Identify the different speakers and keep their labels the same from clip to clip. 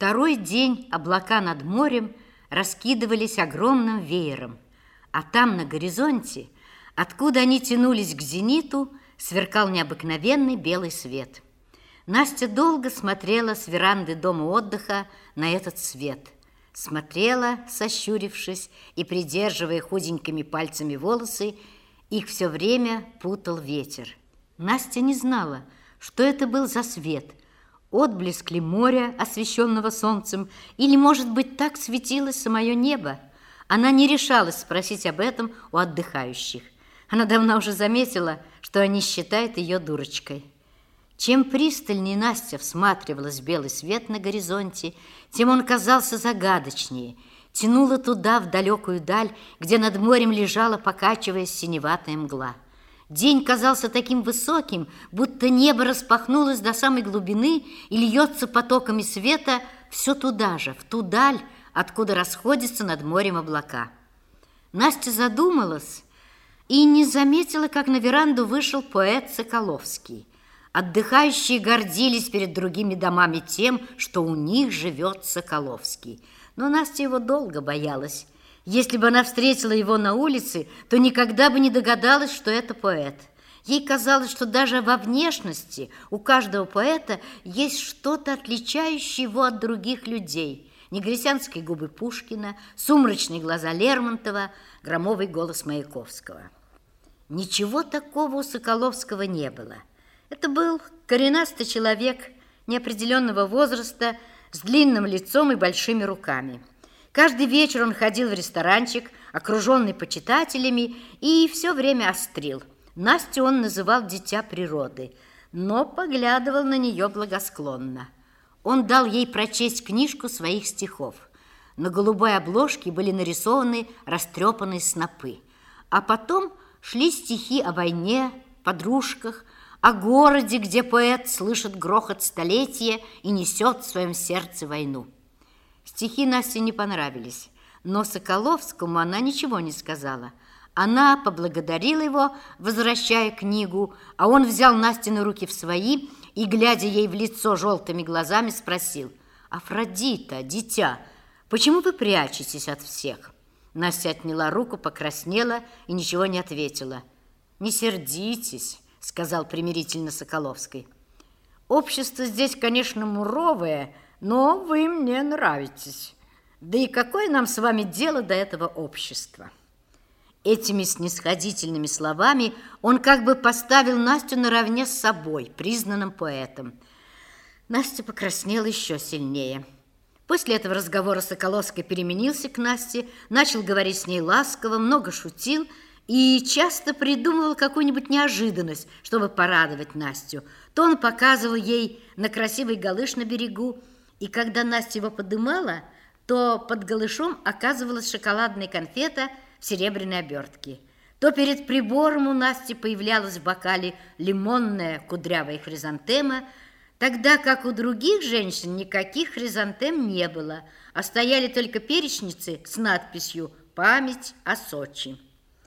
Speaker 1: Второй день облака над морем раскидывались огромным веером, а там на горизонте, откуда они тянулись к зениту, сверкал необыкновенный белый свет. Настя долго смотрела с веранды дома отдыха на этот свет. Смотрела, сощурившись и придерживая худенькими пальцами волосы, их все время путал ветер. Настя не знала, что это был за свет. Отблеск ли моря, освещенного солнцем, или, может быть, так светилось самое небо? Она не решалась спросить об этом у отдыхающих. Она давно уже заметила, что они считают ее дурочкой. Чем пристальнее Настя всматривалась в белый свет на горизонте, тем он казался загадочнее, тянула туда, в далекую даль, где над морем лежала, покачиваясь, синеватая мгла. День казался таким высоким, будто небо распахнулось до самой глубины и льется потоками света все туда же, в ту даль, откуда расходятся над морем облака. Настя задумалась и не заметила, как на веранду вышел поэт Соколовский. Отдыхающие гордились перед другими домами тем, что у них живет Соколовский. Но Настя его долго боялась. Если бы она встретила его на улице, то никогда бы не догадалась, что это поэт. Ей казалось, что даже во внешности у каждого поэта есть что-то, отличающее его от других людей. Негритянские губы Пушкина, сумрачные глаза Лермонтова, громовый голос Маяковского. Ничего такого у Соколовского не было. Это был коренастый человек неопределенного возраста с длинным лицом и большими руками. Каждый вечер он ходил в ресторанчик, окруженный почитателями, и все время острил. Настю он называл «дитя природы», но поглядывал на нее благосклонно. Он дал ей прочесть книжку своих стихов. На голубой обложке были нарисованы растрепанные снопы, а потом шли стихи о войне, подружках, о городе, где поэт слышит грохот столетия и несет в своем сердце войну. Стихи Насте не понравились, но Соколовскому она ничего не сказала. Она поблагодарила его, возвращая книгу, а он взял Настины руки в свои и, глядя ей в лицо желтыми глазами, спросил: «Афродита, дитя, почему вы прячетесь от всех?» Настя отняла руку, покраснела и ничего не ответила. «Не сердитесь», — сказал примирительно Соколовский. «Общество здесь, конечно, муровое, но вы мне нравитесь. Да и какое нам с вами дело до этого общества?» Этими снисходительными словами он как бы поставил Настю наравне с собой, признанным поэтом. Настя покраснела еще сильнее. После этого разговора Соколовский переменился к Насте, начал говорить с ней ласково, много шутил и часто придумывал какую-нибудь неожиданность, чтобы порадовать Настю. То он показывал ей на красивый галыш на берегу, и когда Настя его подымала, то под голышом оказывалась шоколадная конфета в серебряной обертке. То перед прибором у Насти появлялась в бокале лимонная кудрявая хризантема, тогда как у других женщин никаких хризантем не было, а стояли только перечницы с надписью «Память о Сочи».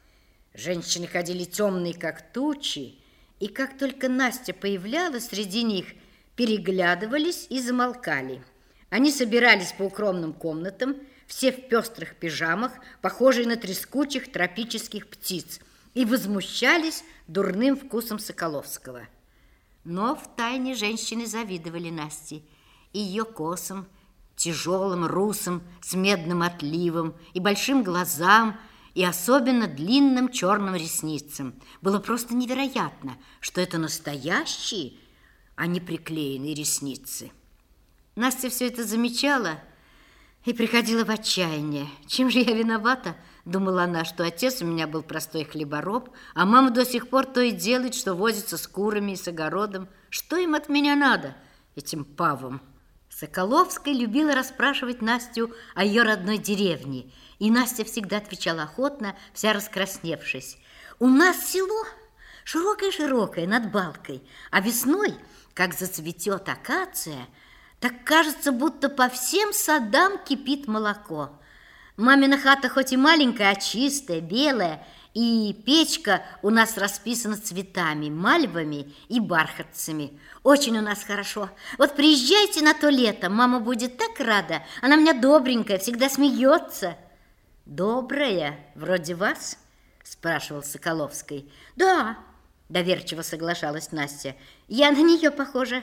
Speaker 1: Женщины ходили темные, как тучи, и как только Настя появлялась среди них, переглядывались и замолкали. Они собирались по укромным комнатам, все в пестрых пижамах, похожие на трескучих тропических птиц, и возмущались дурным вкусом Соколовского. Но втайне женщины завидовали Насте, и ее косам, тяжелым, русым, с медным отливом, и большим глазам, и особенно длинным черным ресницам. Было просто невероятно, что это настоящие, а не приклеенные ресницы. Настя все это замечала и приходила в отчаяние. «Чем же я виновата?» – думала она, что отец у меня был простой хлебороб, а мама до сих пор то и делает, что возится с курами и с огородом. Что им от меня надо, этим павам? Соколовская любила расспрашивать Настю о ее родной деревне, и Настя всегда отвечала охотно, вся раскрасневшись. «У нас село широкое-широкое над балкой, а весной, как зацветет акация, так кажется, будто по всем садам кипит молоко. Мамина хата хоть и маленькая, а чистая, белая, И печка у нас расписана цветами, мальвами и бархатцами. Очень у нас хорошо. Вот приезжайте на то лето, мама будет так рада. Она у меня добренькая, всегда смеется. Добрая, вроде вас? Спрашивал Соколовский. Да, доверчиво соглашалась Настя. Я на нее похожа.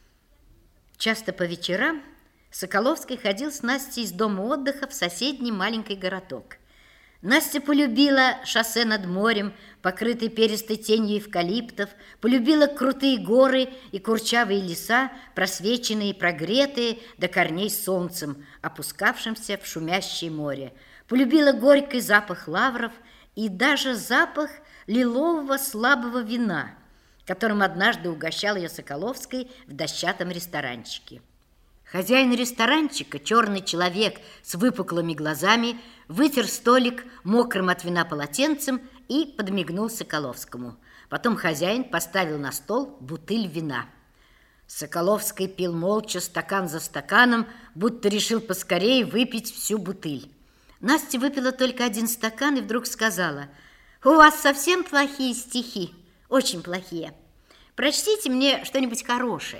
Speaker 1: Часто по вечерам Соколовский ходил с Настей из дома отдыха в соседний маленький городок. Настя полюбила шоссе над морем, покрытый перистой тенью эвкалиптов, полюбила крутые горы и курчавые леса, просвеченные и прогретые до корней солнцем, опускавшимся в шумящее море, полюбила горький запах лавров и даже запах лилового слабого вина, которым однажды угощал ее Соколовский в дощатом ресторанчике. Хозяин ресторанчика, черный человек с выпуклыми глазами, вытер столик мокрым от вина полотенцем и подмигнул Соколовскому. Потом хозяин поставил на стол бутыль вина. Соколовский пил молча, стакан за стаканом, будто решил поскорее выпить всю бутыль. Настя выпила только один стакан и вдруг сказала: «У вас совсем плохие стихи, очень плохие. Прочтите мне что-нибудь хорошее».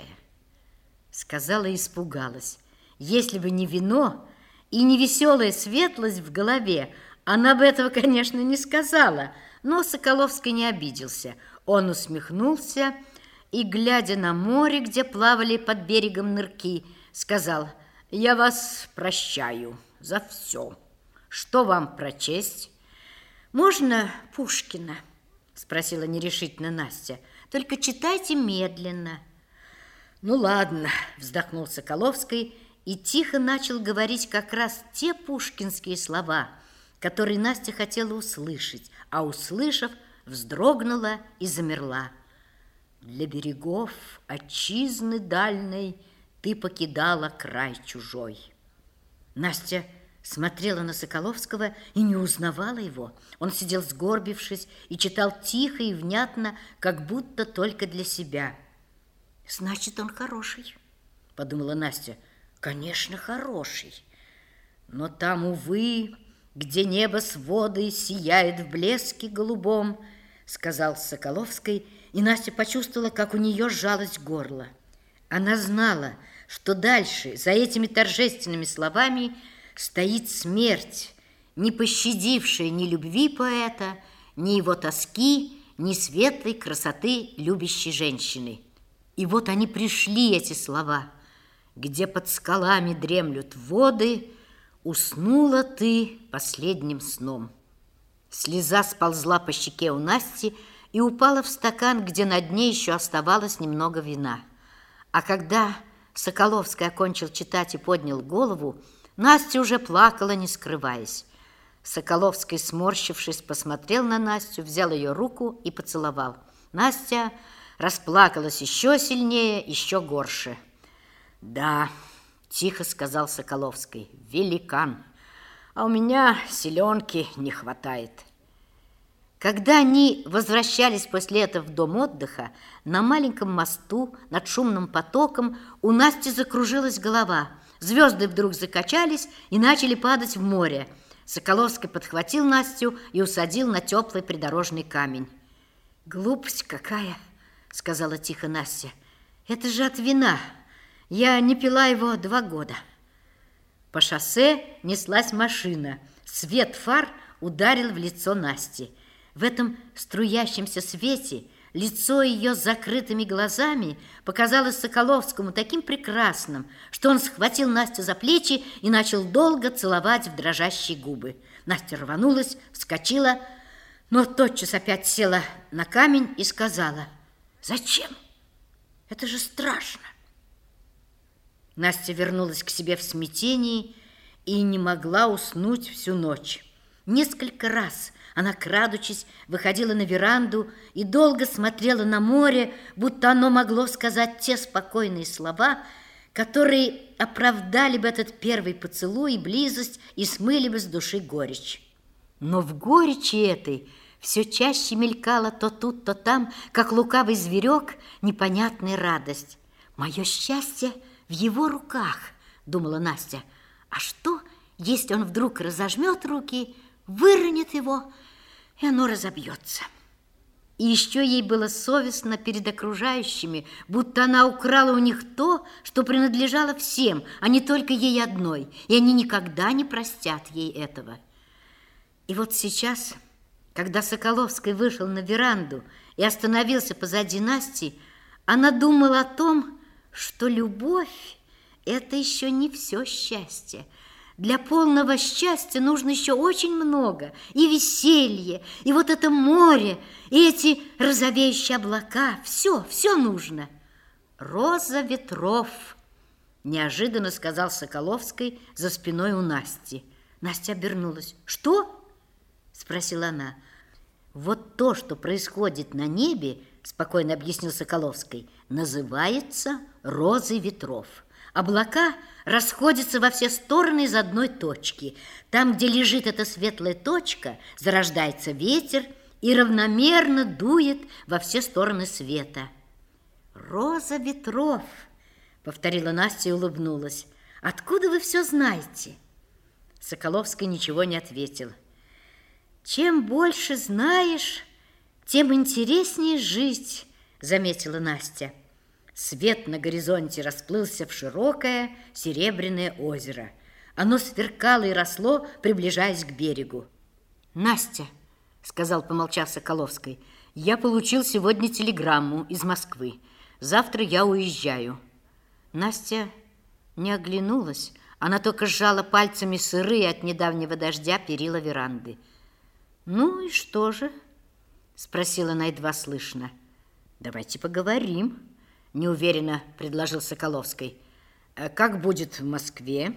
Speaker 1: Сказала и испугалась. Если бы не вино и не веселая светлость в голове, она бы этого, конечно, не сказала. Но Соколовский не обиделся. Он усмехнулся и, глядя на море, где плавали под берегом нырки, сказал: «Я вас прощаю за все. Что вам прочесть?» «Можно Пушкина?» спросила нерешительно Настя. «Только читайте медленно». «Ну ладно», вздохнул Соколовский и тихо начал говорить как раз те пушкинские слова, которые Настя хотела услышать, а, услышав, вздрогнула и замерла. «Для берегов отчизны дальней ты покидала край чужой». Настя смотрела на Соколовского и не узнавала его. Он сидел сгорбившись и читал тихо и внятно, как будто только для себя. «Значит, он хороший», — подумала Настя. «Конечно, хороший. Но там, увы, где небо с водой сияет в блеске голубом», — сказал Соколовский, и Настя почувствовала, как у нее сжалось горло. Она знала, что дальше, за этими торжественными словами, стоит смерть, не пощадившая ни любви поэта, ни его тоски, ни светлой красоты любящей женщины. И вот они пришли, эти слова: «Где под скалами дремлют воды, уснула ты последним сном». Слеза сползла по щеке у Насти и упала в стакан, где на дне еще оставалось немного вина. А когда Соколовский окончил читать и поднял голову, Настя уже плакала, не скрываясь. Соколовский, сморщившись, посмотрел на Настю, взял ее руку и поцеловал. Настя расплакалась еще сильнее, еще горше. «Да», — тихо сказал Соколовский, — «великан, а у меня селенки не хватает». Когда они возвращались после этого в дом отдыха, на маленьком мосту над шумным потоком у Насти закружилась голова. Звезды вдруг закачались и начали падать в море. Соколовский подхватил Настю и усадил на теплый придорожный камень. «Глупость какая!» — сказала тихо Настя. «Это же от вина. Я не пила его 2 года». По шоссе неслась машина. Свет фар ударил в лицо Насти. В этом струящемся свете лицо ее с закрытыми глазами показалось Соколовскому таким прекрасным, что он схватил Настю за плечи и начал долго целовать в дрожащие губы. Настя рванулась, вскочила, но тотчас опять села на камень и сказала: «Зачем? Это же страшно». Настя вернулась к себе в смятении и не могла уснуть всю ночь. Несколько раз она, крадучись, выходила на веранду и долго смотрела на море, будто оно могло сказать те спокойные слова, которые оправдали бы этот первый поцелуй и близость и смыли бы с души горечь. Но в горечи этой все чаще мелькала то тут, то там, как лукавый зверек, непонятная радость. «Мое счастье в его руках», — думала Настя. «А что, если он вдруг разожмет руки, выронит его? и оно разобьется. И еще ей было совестно перед окружающими, будто она украла у них то, что принадлежало всем, а не только ей одной, и они никогда не простят ей этого. И вот сейчас, когда Соколовский вышел на веранду и остановился позади Насти, она думала о том, что любовь – это еще не все счастье. Для полного счастья нужно еще очень много. И веселье, и вот это море, и эти розовеющие облака. Все нужно. «Роза ветров», – неожиданно сказал Соколовский за спиной у Насти. Настя обернулась. «Что?» – спросила она. «Вот то, что происходит на небе, – спокойно объяснил Соколовский, – называется розой ветров. Облака расходятся во все стороны из одной точки. Там, где лежит эта светлая точка, зарождается ветер и равномерно дует во все стороны света». «Роза ветров», – повторила Настя и улыбнулась. «Откуда вы все знаете?» Соколовский ничего не ответил. «Чем больше знаешь, тем интереснее жить», – заметила Настя. Свет на горизонте расплылся в широкое серебряное озеро. Оно сверкало и росло, приближаясь к берегу. «Настя», – сказал, помолчав Соколовский, – «я получил сегодня телеграмму из Москвы. Завтра я уезжаю». Настя не оглянулась. Она только сжала пальцами сырые от недавнего дождя перила веранды. «Ну и что же?» – спросила она едва слышно. «Давайте поговорим», – неуверенно предложил Соколовский. «Как будет в Москве?»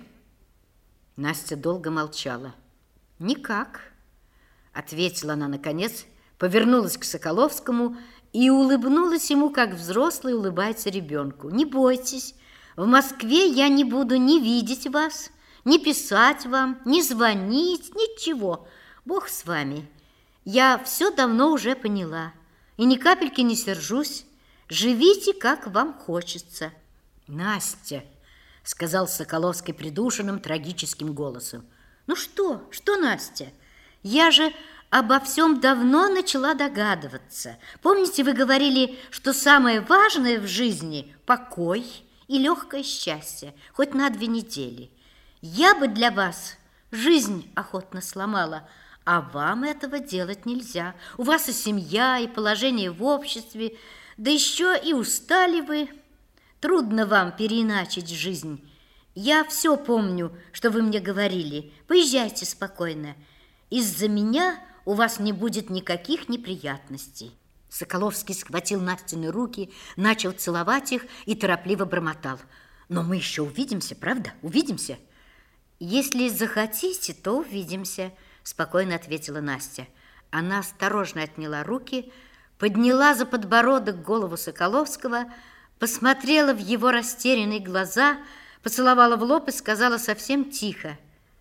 Speaker 1: Настя долго молчала. «Никак», – ответила она наконец, повернулась к Соколовскому и улыбнулась ему, как взрослый улыбается ребенку. «Не бойтесь, в Москве я не буду ни видеть вас, ни писать вам, ни звонить, ничего. Бог с вами. Я все давно уже поняла и ни капельки не сержусь. Живите, как вам хочется». «Настя», – сказал Соколовский придушенным трагическим голосом. «Ну что, Настя? Я же обо всем давно начала догадываться. Помните, вы говорили, что самое важное в жизни – покой и легкое счастье, хоть на 2 недели. Я бы для вас жизнь охотно сломала, а вам этого делать нельзя. У вас и семья, и положение в обществе, да еще и устали вы. Трудно вам переиначить жизнь. Я все помню, что вы мне говорили. Поезжайте спокойно. Из-за меня у вас не будет никаких неприятностей». Соколовский схватил Настины руки, начал целовать их и торопливо бормотал. «Но мы еще увидимся, правда? Увидимся?» «Если захотите, то увидимся», – спокойно ответила Настя. Она осторожно отняла руки, подняла за подбородок голову Соколовского, посмотрела в его растерянные глаза, поцеловала в лоб и сказала совсем тихо: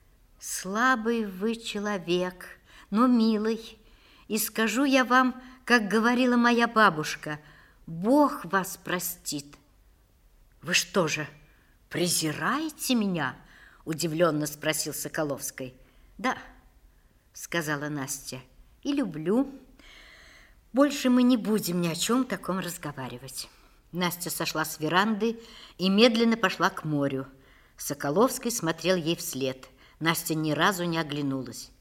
Speaker 1: «Слабый вы человек, но милый, и скажу я вам, как говорила моя бабушка, Бог вас простит». «Вы что же, презираете меня?» – удивленно спросил Соколовский. «Да», – сказала Настя, – «и люблю. Больше мы не будем ни о чем таком разговаривать». Настя сошла с веранды и медленно пошла к морю. Соколовский смотрел ей вслед. Настя ни разу не оглянулась.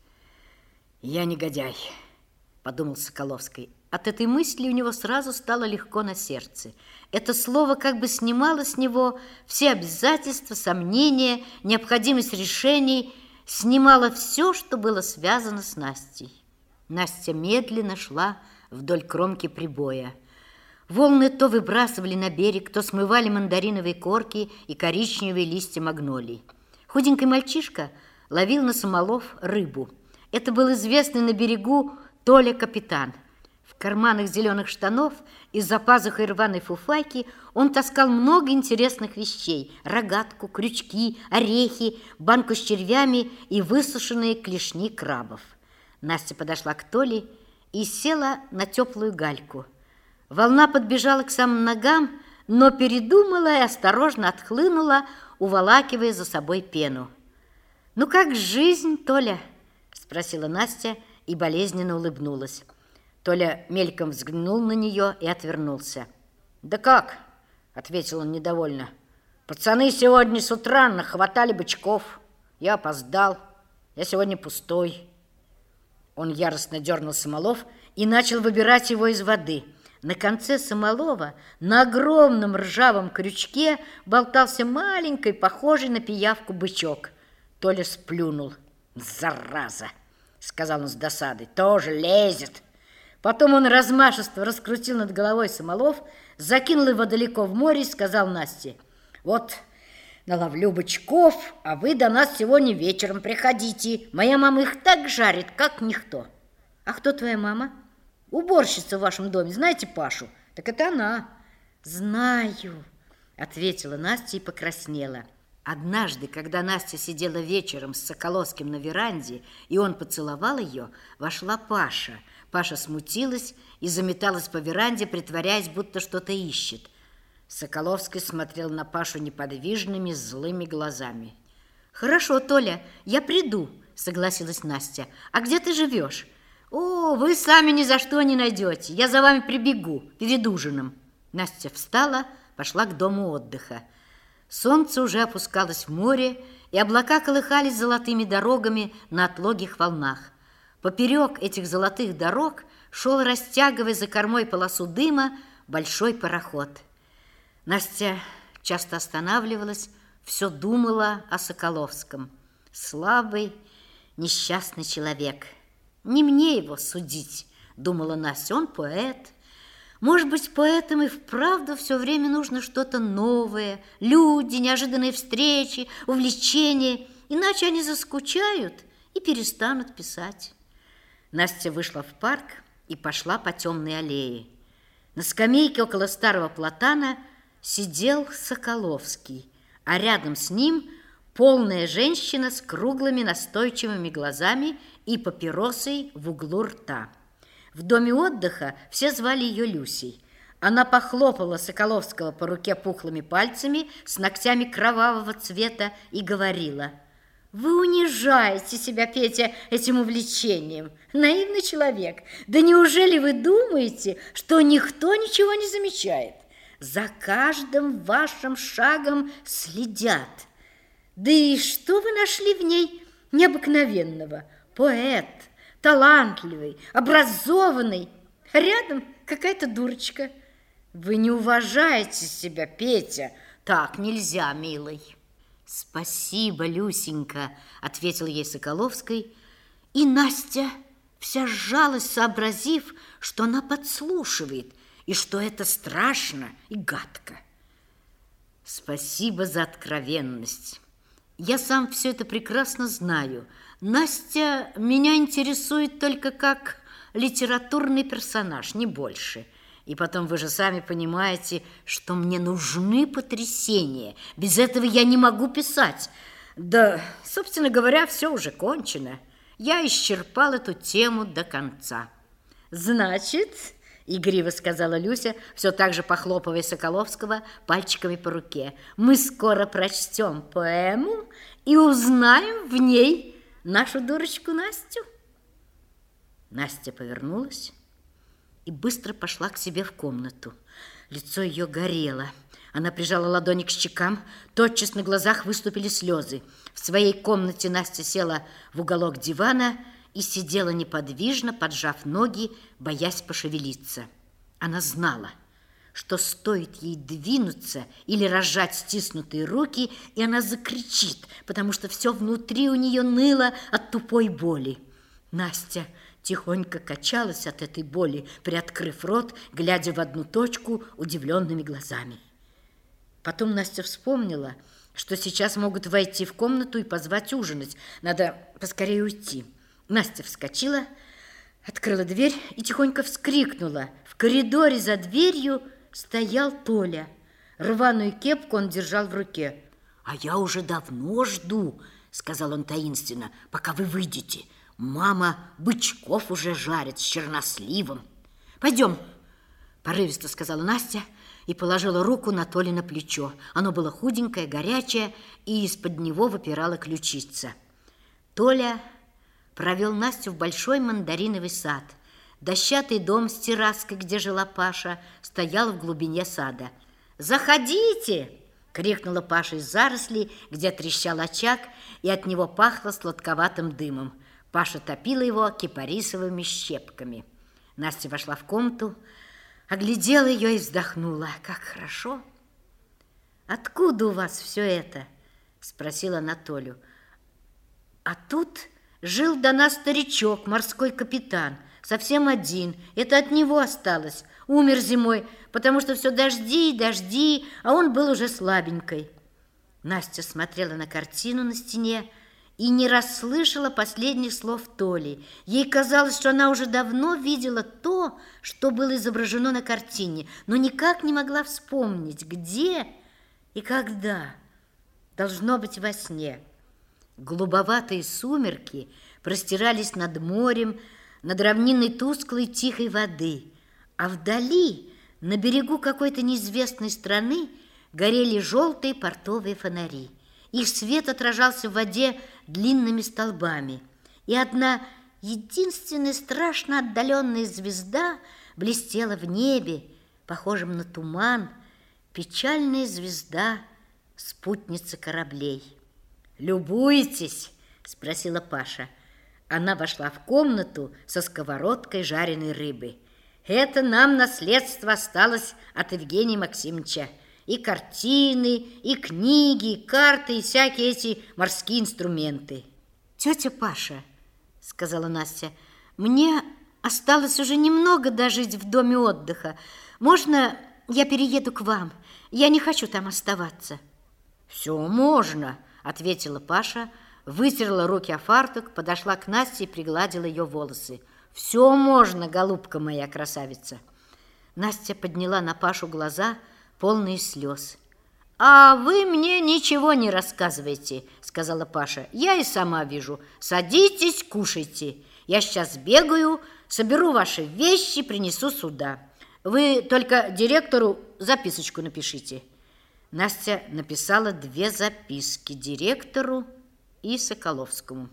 Speaker 1: «Я негодяй», – подумал Соколовский. От этой мысли у него сразу стало легко на сердце. Это слово как бы снимало с него все обязательства, сомнения, необходимость решений, снимало все, что было связано с Настей. Настя медленно шла вдоль кромки прибоя. Волны то выбрасывали на берег, то смывали мандариновые корки и коричневые листья магнолий. Худенький мальчишка ловил на самолов рыбу. Это был известный на берегу Толя капитан. В карманах зеленых штанов и за пазухой рваной фуфайки он таскал много интересных вещей: рогатку, крючки, орехи, банку с червями и высушенные клешни крабов. Настя подошла к Толе и села на теплую гальку. Волна подбежала к самым ногам, но передумала и осторожно отхлынула, уволакивая за собой пену. «Ну как жизнь, Толя?» – спросила Настя и болезненно улыбнулась. Толя мельком взглянул на нее и отвернулся. «Да как?» – ответил он недовольно. «Пацаны сегодня с утра нахватали бычков. Я опоздал. Я сегодня пустой». Он яростно дернул самолов и начал выбирать его из воды. На конце самолова на огромном ржавом крючке болтался маленький, похожий на пиявку бычок. Толя сплюнул. «Зараза!» – сказал он с досадой. «Тоже лезет!» Потом он размашисто раскрутил над головой самолов, закинул его далеко в море и сказал Насте: «Вот, наловлю бычков, а вы до нас сегодня вечером приходите. Моя мама их так жарит, как никто». «А кто твоя мама?» «Уборщица в вашем доме, знаете Пашу?» «Так это она». «Знаю», — ответила Настя и покраснела. Однажды, когда Настя сидела вечером с Соколовским на веранде, и он поцеловал ее, вошла Паша. Паша смутилась и заметалась по веранде, притворяясь, будто что-то ищет. Соколовский смотрел на Пашу неподвижными, злыми глазами. «Хорошо, Толя, я приду», — согласилась Настя. «А где ты живешь?» «О, вы сами ни за что не найдете. Я за вами прибегу перед ужином». Настя встала, пошла к дому отдыха. Солнце уже опускалось в море, и облака колыхались золотыми дорогами на отлогих волнах. Поперек этих золотых дорог шел, растягивая за кормой полосу дыма, большой пароход. Настя часто останавливалась, все думала о Соколовском. Слабый, несчастный человек. Не мне его судить, думала Настя, он поэт. Может быть, поэтам и вправду все время нужно что-то новое, люди, неожиданные встречи, увлечения, иначе они заскучают и перестанут писать. Настя вышла в парк и пошла по темной аллее. На скамейке около старого платана сидел Соколовский, а рядом с ним полная женщина с круглыми настойчивыми глазами и папиросой в углу рта. В доме отдыха все звали ее Люсей. Она похлопала Соколовского по руке пухлыми пальцами с ногтями кровавого цвета и говорила: «Вы унижаете себя, Петя, этим увлечением. Наивный человек. Да неужели вы думаете, что никто ничего не замечает? За каждым вашим шагом следят. Да и что вы нашли в ней необыкновенного? Поэт, талантливый, образованный, а рядом какая-то дурочка. Вы не уважаете себя, Петя. Так нельзя, милый». «Спасибо, Люсенька», — ответил ей Соколовский, и Настя вся сжалась, сообразив, что она подслушивает, и что это страшно и гадко. «Спасибо за откровенность. Я сам все это прекрасно знаю. Настя меня интересует только как литературный персонаж, не больше. И потом вы же сами понимаете, что мне нужны потрясения. Без этого я не могу писать. Да, собственно говоря, все уже кончено. Я исчерпал эту тему до конца». «Значит, — игриво сказала Люся, все так же похлопывая Соколовского пальчиками по руке, — мы скоро прочтем поэму и узнаем в ней нашу дурочку Настю». Настя повернулась и быстро пошла к себе в комнату. Лицо ее горело. Она прижала ладони к щекам, тотчас на глазах выступили слезы. В своей комнате Настя села в уголок дивана и сидела неподвижно, поджав ноги, боясь пошевелиться. Она знала, что стоит ей двинуться или разжать стиснутые руки, и она закричит, потому что все внутри у нее ныло от тупой боли. Настя тихонько качалась от этой боли, приоткрыв рот, глядя в одну точку удивленными глазами. Потом Настя вспомнила, что сейчас могут войти в комнату и позвать ужинать. Надо поскорее уйти. Настя вскочила, открыла дверь и тихонько вскрикнула. В коридоре за дверью стоял Толя. Рваную кепку он держал в руке. «А я уже давно жду, — сказал он таинственно, — пока вы выйдете. Мама бычков уже жарит с черносливом». «Пойдем, — порывисто сказала Настя и положила руку на Толино плечо. Оно было худенькое, горячее, и из-под него выпирала ключица. Толя провел Настю в большой мандариновый сад. Дощатый дом с терраской, где жила Паша, стоял в глубине сада. «Заходите!» — крикнула Паша из зарослей, где трещал очаг, и от него пахло сладковатым дымом. Паша топила его кипарисовыми щепками. Настя вошла в комнату, оглядела ее и вздохнула. «Как хорошо!» «Откуда у вас все это?» — спросила Анатолию. «А тут жил до нас старичок, морской капитан, совсем один. Это от него осталось. Умер зимой, потому что все дожди и дожди, а он был уже слабенькой». Настя смотрела на картину на стене и не расслышала последних слов Толи. Ей казалось, что она уже давно видела то, что было изображено на картине, но никак не могла вспомнить, где и когда. Должно быть, во сне. Голубоватые сумерки простирались над морем, над равниной тусклой тихой воды, а вдали, на берегу какой-то неизвестной страны, горели желтые портовые фонари. Их свет отражался в воде длинными столбами, и одна единственная страшно отдаленная звезда блестела в небе, похожем на туман, печальная звезда, спутница кораблей. «Любуетесь?» – спросила Паша. Она вошла в комнату со сковородкой жареной рыбы. «Это нам наследство осталось от Евгения Максимовича. И картины, и книги, и карты, и всякие эти морские инструменты». «Тетя Паша», – сказала Настя, – «мне осталось уже немного дожить в доме отдыха. Можно я перееду к вам? Я не хочу там оставаться». «Все можно», – ответила Паша, вытерла руки о фартук, подошла к Насте и пригладила ее волосы. «Все можно, голубка моя красавица». Настя подняла на Пашу глаза, полные слез. «А вы мне ничего не рассказывайте», – сказала Паша. «Я и сама вижу. Садитесь, кушайте. Я сейчас бегаю, соберу ваши вещи, принесу сюда. Вы только директору записочку напишите». Настя написала 2 записки директору и Соколовскому.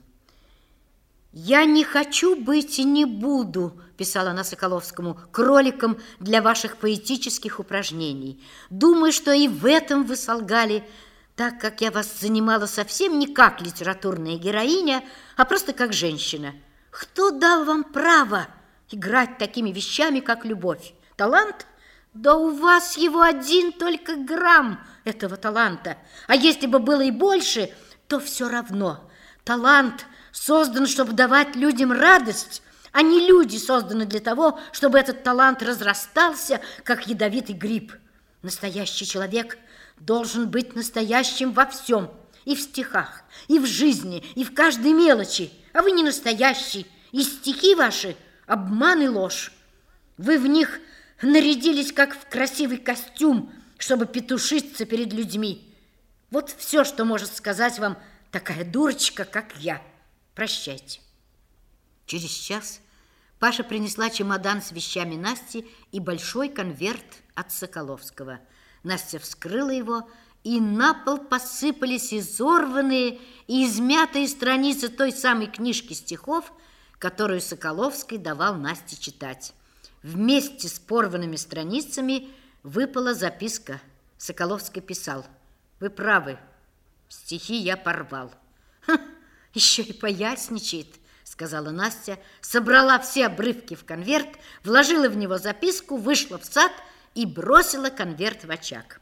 Speaker 1: «Я не хочу быть и не буду», – писала она Соколовскому, – «кроликом для ваших поэтических упражнений. Думаю, что и в этом вы солгали, так как я вас занимала совсем не как литературная героиня, а просто как женщина. Кто дал вам право играть такими вещами, как любовь? Талант? Да у вас его 1 только грамм этого таланта. А если бы было и больше, то все равно. Талант создан, чтобы давать людям радость, а не люди созданы для того, чтобы этот талант разрастался, как ядовитый гриб. Настоящий человек должен быть настоящим во всем, и в стихах, и в жизни, и в каждой мелочи. А вы не настоящий, и стихи ваши – обман и ложь. Вы в них нарядились, как в красивый костюм, чтобы петушиться перед людьми. Вот все, что может сказать вам такая дурочка, как я. Прощайте». Через час Паша принесла чемодан с вещами Насти и большой конверт от Соколовского. Настя вскрыла его, и на пол посыпались изорванные и измятые страницы той самой книжки стихов, которую Соколовский давал Насте читать. Вместе с порванными страницами выпала записка. Соколовский писал: «Вы правы, стихи я порвал». «Еще и поясничает», – сказала Настя, собрала все обрывки в конверт, вложила в него записку, вышла в сад и бросила конверт в очаг.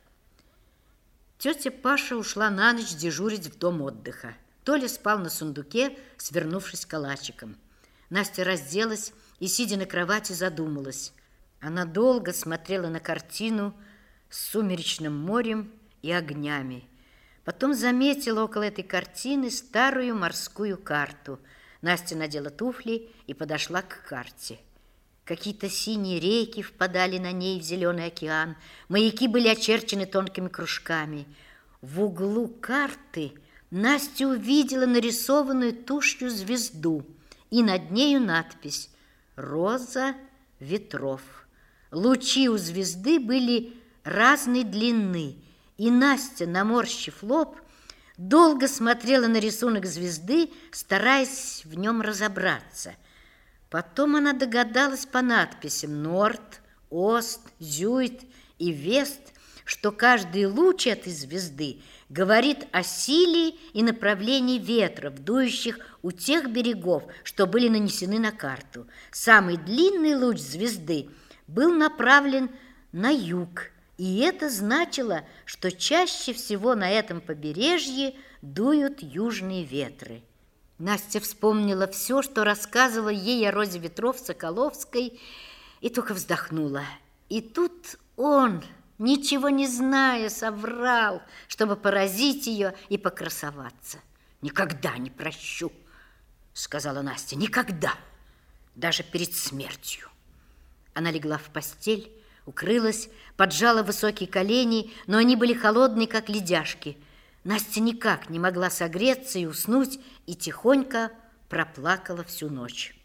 Speaker 1: Тетя Паша ушла на ночь дежурить в дом отдыха. Толя спал на сундуке, свернувшись калачиком. Настя разделась и, сидя на кровати, задумалась. Она долго смотрела на картину с сумеречным морем и огнями. Потом заметила около этой картины старую морскую карту. Настя надела туфли и подошла к карте. Какие-то синие реки впадали на ней в зеленый океан. Маяки были очерчены тонкими кружками. В углу карты Настя увидела нарисованную тушью звезду, и над нею надпись «Роза ветров». Лучи у звезды были разной длины, и Настя, наморщив лоб, долго смотрела на рисунок звезды, стараясь в нем разобраться. Потом она догадалась по надписям «Норд», «Ост», «Зюит» и «Вест», что каждый луч этой звезды говорит о силе и направлении ветров, дующих у тех берегов, что были нанесены на карту. Самый длинный луч звезды был направлен на юг, и это значило, что чаще всего на этом побережье дуют южные ветры. Настя вспомнила все, что рассказывала ей о розе ветров Соколовской, и только вздохнула. И тут он, ничего не зная, соврал, чтобы поразить ее и покрасоваться. «Никогда не прощу», — сказала Настя, — «никогда, даже перед смертью». Она легла в постель, укрылась, поджала высокие колени, но они были холодные, как ледяшки. Настя никак не могла согреться и уснуть, и тихонько проплакала всю ночь.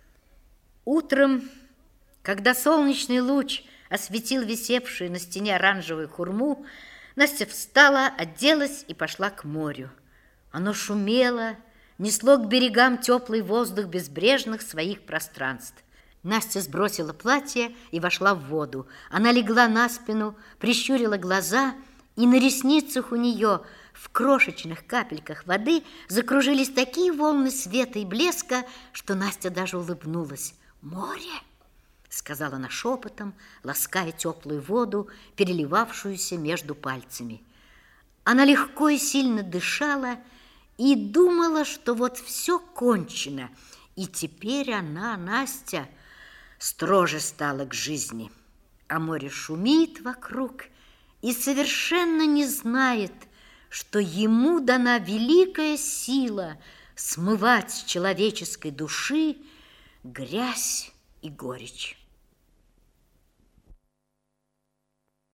Speaker 1: Утром, когда солнечный луч осветил висевшую на стене оранжевую хурму, Настя встала, оделась и пошла к морю. Оно шумело, несло к берегам теплый воздух безбрежных своих пространств. Настя сбросила платье и вошла в воду. Она легла на спину, прищурила глаза, и на ресницах у нее в крошечных капельках воды закружились такие волны света и блеска, что Настя даже улыбнулась. «Море!» — сказала она шепотом, лаская теплую воду, переливавшуюся между пальцами. Она легко и сильно дышала и думала, что вот все кончено, и теперь она, Настя, строже стала к жизни. А море шумит вокруг и совершенно не знает, что ему дана великая сила смывать с человеческой души грязь и горечь.